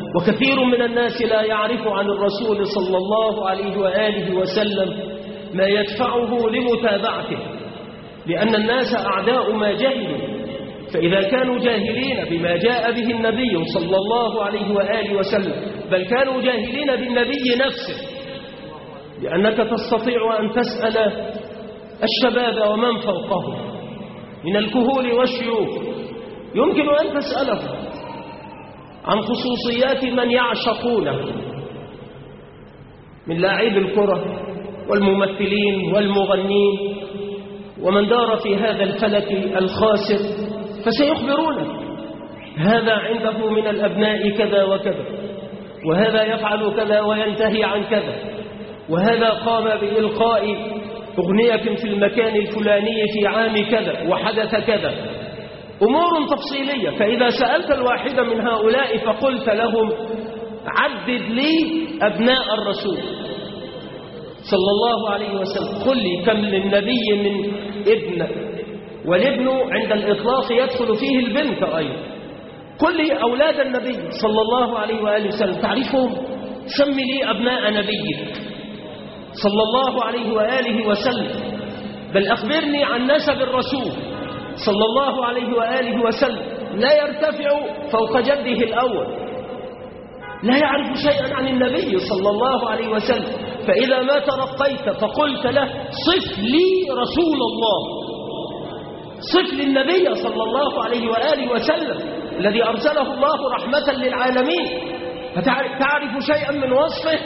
وكثير من الناس لا يعرف عن الرسول صلى الله عليه وآله وسلم ما يدفعه لمتابعته، لأن الناس أعداء ما جهلوا. فإذا كانوا جاهلين بما جاء به النبي صلى الله عليه وآله وسلم، بل كانوا جاهلين بالنبي نفسه، لأنك تستطيع أن تسأل الشباب ومن فوقهم من الكهول والشيوخ، يمكن أن تسألهم عن خصوصيات من يعشقونه من لاعبي الكرة والممثلين والمغنين ومن دار في هذا الفلك الخاسر، فسيخبرونك هذا عنده من الأبناء كذا وكذا، وهذا يفعل كذا وينتهي عن كذا، وهذا قام بإلقاء أغنية في المكان الفلاني في عام كذا وحدث كذا، أمور تفصيلية. فإذا سألت الواحد من هؤلاء فقلت لهم عدد لي أبناء الرسول صلى الله عليه وسلم، قل لي كم للنبي من ابن، والابن عند الإطلاق يدخل فيه البنت أيضا. قل لي أولاد النبي صلى الله عليه وآله وسلم تعرفهم، سم لي أبناء نبيك صلى الله عليه وآله وسلم، بل أخبرني عن نسب الرسول صلى الله عليه وآله وسلم، لا يرتفع فوق جده الأول، لا يعرف شيئا عن النبي صلى الله عليه وسلم. فإذا ما ترقيت فقلت له صف لي رسول الله، صف للنبي صلى الله عليه وآله وسلم الذي أرسله الله رحمة للعالمين، فتعرف شيئا من وصفه،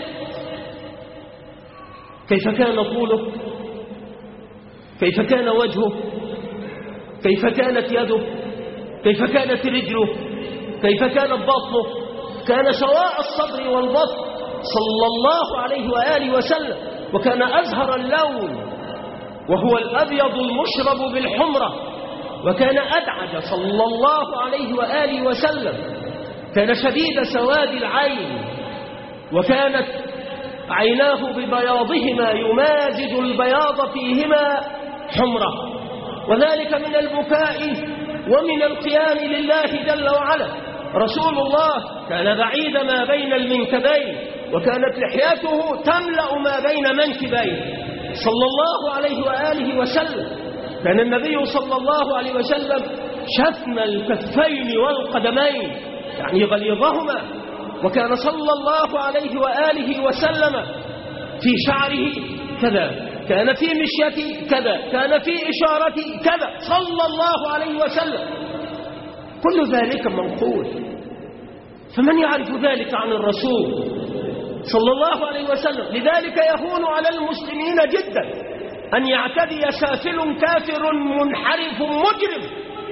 كيف كان طوله، كيف كان وجهه، كيف كانت يده، كيف كانت رجله، كيف كانت بطنه، كان سواء الصدر والبطن صلى الله عليه وآله وسلم، وكان أزهر اللون وهو الأبيض المشرب بالحمرة، وكان أدعج صلى الله عليه وآله وسلم، كان شديد سواد العين، وكانت عيناه ببياضهما يمازج البياض فيهما حمرة، وذلك من البكاء ومن القيام لله جل وعلا. رسول الله كان بعيد ما بين المنكبين، وكانت لحيته تملأ ما بين منكبيه صلى الله عليه وآله وسلم. كان النبي صلى الله عليه وسلم شتم الكفين والقدمين، يعني غليظهما، وكان صلى الله عليه وآله وسلم في شعره كذا، كان في مشيته كذا، كان في إشارته كذا صلى الله عليه وسلم، كل ذلك منقول. فمن يعرف ذلك عن الرسول صلى الله عليه وسلم؟ لذلك يهون على المسلمين جدا أن يعتدي سافل كافر منحرف مجرم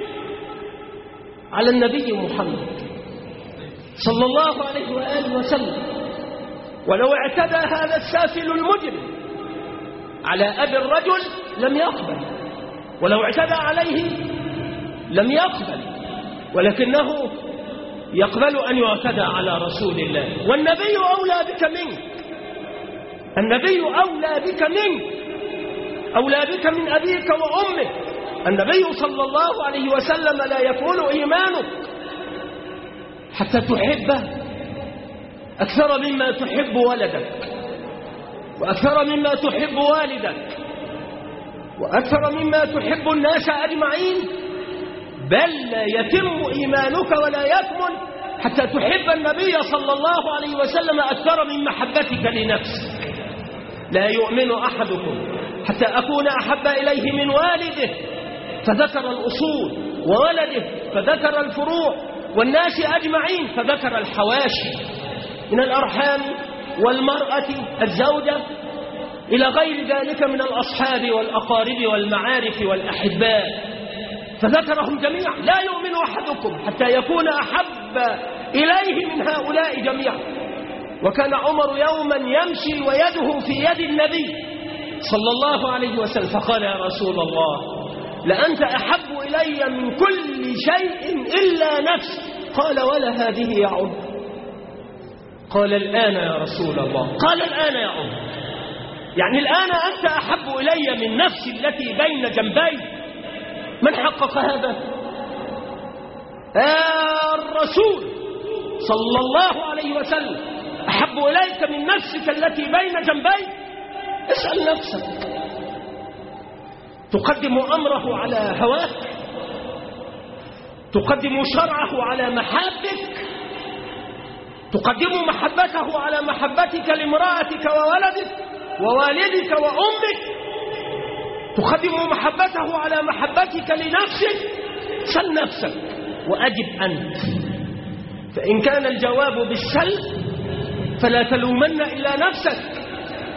على النبي محمد صلى الله عليه وآله وسلم. ولو اعتدى هذا السافل المجرم على أبي الرجل لم يقبل، ولو اعتدى عليه لم يقبل، ولكنه يقبل أن يعتدى على رسول الله. والنبي أولى بك منك، النبي أولى بك منك، أولى بك من أبيك وأمك. النبي صلى الله عليه وسلم لا يكون إيمانك حتى تحبه أكثر مما تحب ولدك، وأكثر مما تحب والدك، وأكثر مما تحب الناس أجمعين، بل لا يتم إيمانك ولا يكمل حتى تحب النبي صلى الله عليه وسلم أكثر من محبتك لنفسك. لا يؤمن أحدكم حتى أكون أحب إليه من والده، فذكر الأصول، وولده فذكر الفروع، والناس أجمعين فذكر الحواشي من الأرحام والمرأة الزوجة إلى غير ذلك من الأصحاب والأقارب والمعارف والأحباء، فذكرهم جميعا. لا يؤمن أحدكم حتى يكون أحب إليه من هؤلاء جميعا. وكان عمر يوما يمشي ويده في يد النبي صلى الله عليه وسلم، فقال يا رسول الله لأنت أحب إلي من كل شيء إلا نفسي. قال ولا هذه يا عمر؟ قال الآن يا رسول الله. قال الآن يا عمر، يعني الآن أنت أحب إلي من نفسي التي بين جنبي. من حقق هذا؟ الرسول صلى الله عليه وسلم أحب إليك من نفسك التي بين جنبيك؟ اسأل نفسك. تقدم أمره على هواك؟ تقدم شرعه على محبك؟ تقدم محبته على محبتك لامرأتك وولدك ووالدك وأمك؟ تقدم محبته على محبتك لنفسك؟ سل نفسك وأجب أنت. فإن كان الجواب بالسلب فلا تلومن إلا نفسك،